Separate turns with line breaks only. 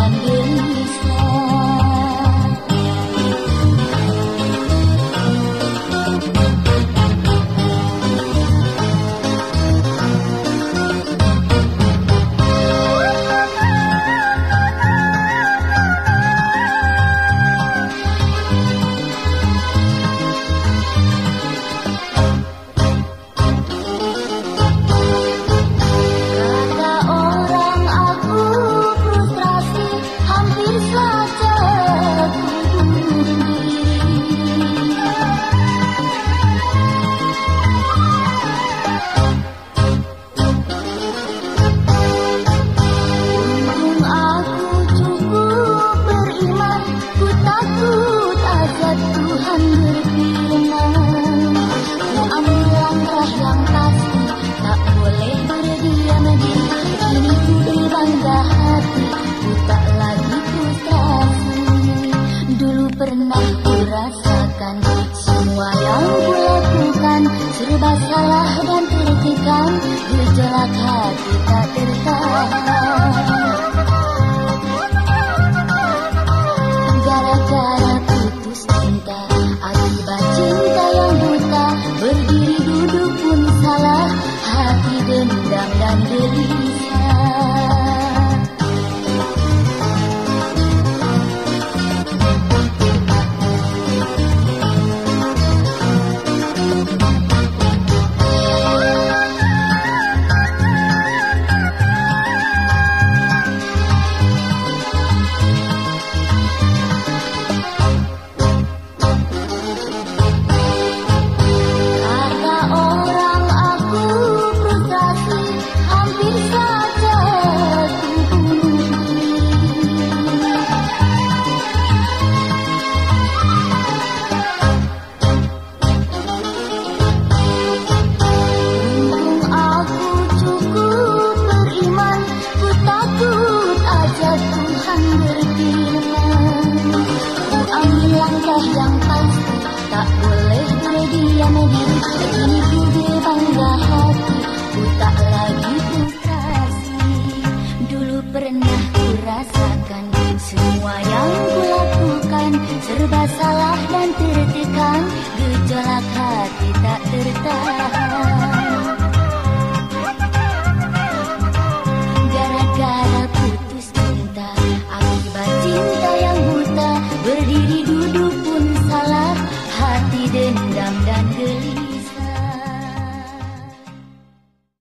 dan gelisah. Pernah kurasakan semua yang kulakukan serba salah dan tertekan, gejolak hati tak tertahan. Gara-gara putus cinta, akibat cinta yang buta, berdiri duduk pun salah, hati dendam dan gelisah. Yang pasti tak boleh berdiam diri, kini ku berbangga hati, ku tak lagi frustrasi. Dulu pernah ku rasakan semua yang ku lakukan serba salah dan tertekan, gejolak hati tak tertahan.